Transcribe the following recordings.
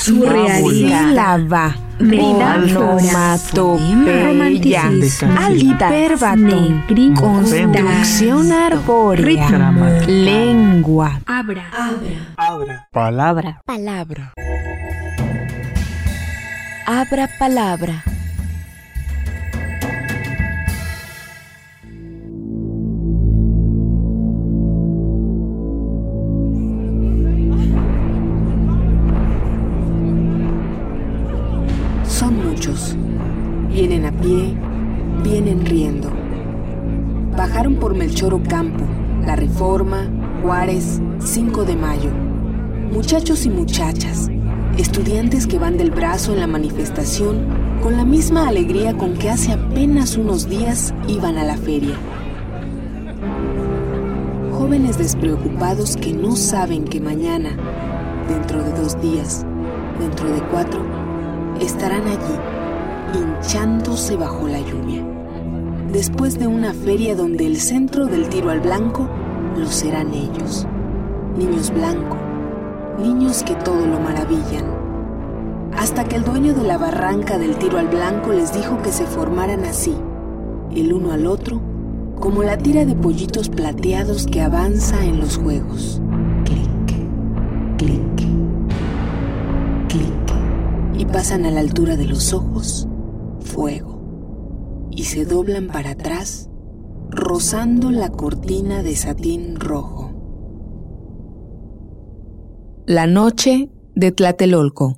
surrealista, sílaba, onomatopeya, hiperbatón, construcción arbórea, lengua, abra, palabra, abra palabra. Son muchos. Vienen a pie, vienen riendo. Bajaron por Melchor Ocampo, La Reforma, Juárez, 5 de Mayo. Muchachos y muchachas, estudiantes que van del brazo en la manifestación con la misma alegría con que hace apenas unos días iban a la feria. Jóvenes despreocupados que no saben que mañana, dentro de 2 días, dentro de 4, estarán allí, hinchándose bajo la lluvia. Después de una feria donde el centro del tiro al blanco lo serán ellos. Niños blancos, niños que todo lo maravillan. Hasta que el dueño de la barranca del tiro al blanco les dijo que se formaran así, el uno al otro, como la tira de pollitos plateados que avanza en los juegos. Clic, clic, clic. Y pasan a la altura de los ojos, fuego, y se doblan para atrás, rozando la cortina de satín rojo. La noche de Tlatelolco.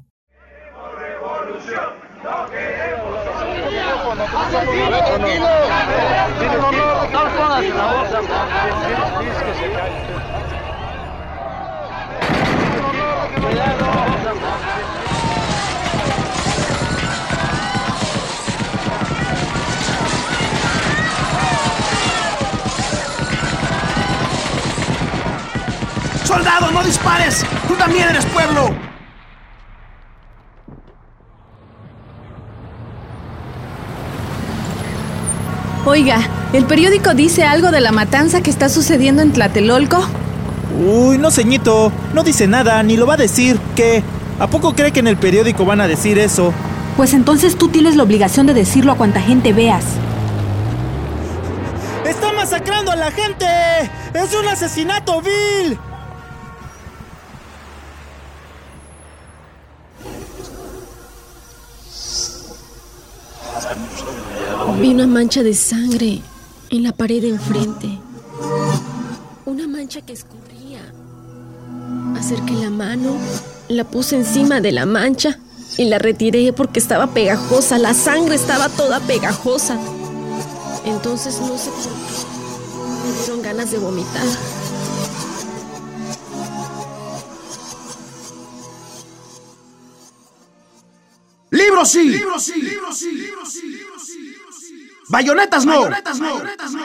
¡Soldado, no dispares! ¡Tú también eres pueblo! Oiga, ¿el periódico dice algo de la matanza que está sucediendo en Tlatelolco? Uy, no, ceñito, no dice nada, ni lo va a decir. ¿Qué? ¿A poco cree que en el periódico van a decir eso? Pues entonces tú tienes la obligación de decirlo a cuanta gente veas. ¡Está masacrando a la gente! ¡Es un asesinato vil! Vi una mancha de sangre en la pared de enfrente. Una mancha que escurría. Acerqué la mano, la puse encima de la mancha y la retiré porque estaba pegajosa. La sangre estaba toda pegajosa. Entonces no sé por qué me dieron ganas de vomitar. ¡Libros sí! ¡Libros sí! ¡Libros sí! ¡Libros sí! ¡Bayonetas no! ¡Bayonetas no!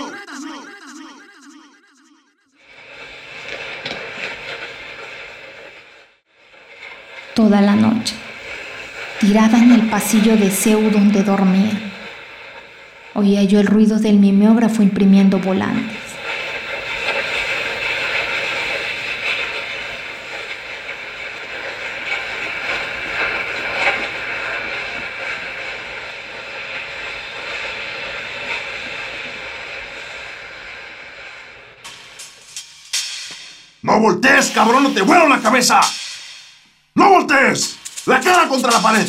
Toda la noche, tirada en el pasillo de CEU donde dormía, oía yo el ruido del mimeógrafo imprimiendo volantes. ¡No voltees, cabrón! ¡No te vuelo la cabeza! ¡No voltees! ¡La cara contra la pared!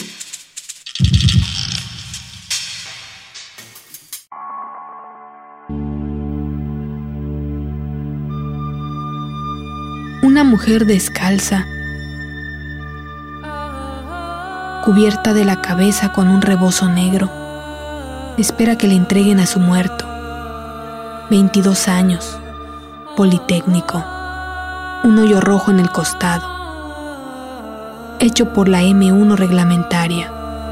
Una mujer descalza, cubierta de la cabeza con un rebozo negro, espera que le entreguen a su muerto. 22 años, Politécnico, un hoyo rojo en el costado, hecho por la M1 reglamentaria.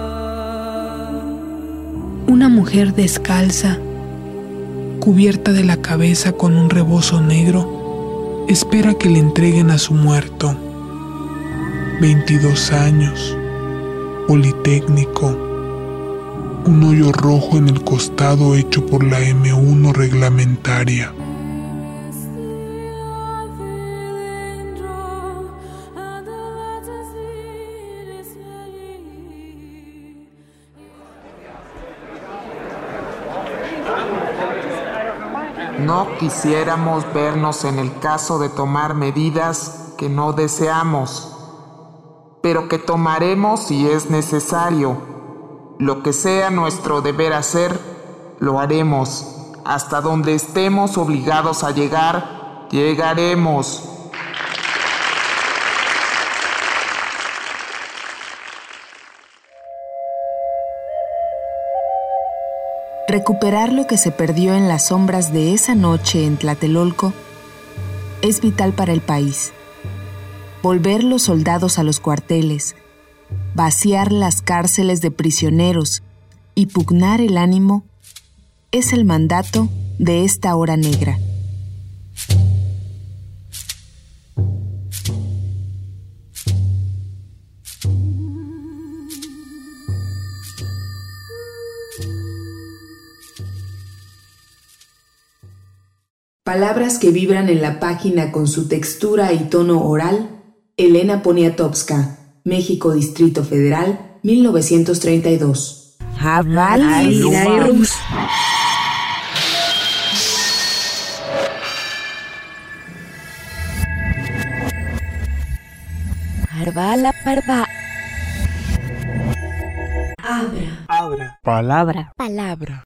Una mujer descalza, cubierta de la cabeza con un rebozo negro, espera que le entreguen a su muerto. 22 años, Politécnico, un hoyo rojo en el costado hecho por la M1 reglamentaria. No quisiéramos vernos en el caso de tomar medidas que no deseamos, pero que tomaremos si es necesario. Lo que sea nuestro deber hacer, lo haremos. Hasta donde estemos obligados a llegar, llegaremos. Recuperar lo que se perdió en las sombras de esa noche en Tlatelolco es vital para el país. Volver los soldados a los cuarteles, vaciar las cárceles de prisioneros y pugnar el ánimo es el mandato de esta hora negra. Palabras que vibran en la página con su textura y tono oral. Elena Poniatowska, México, Distrito Federal, 1932. Parvala parva. Abra. Palabra. Palabra.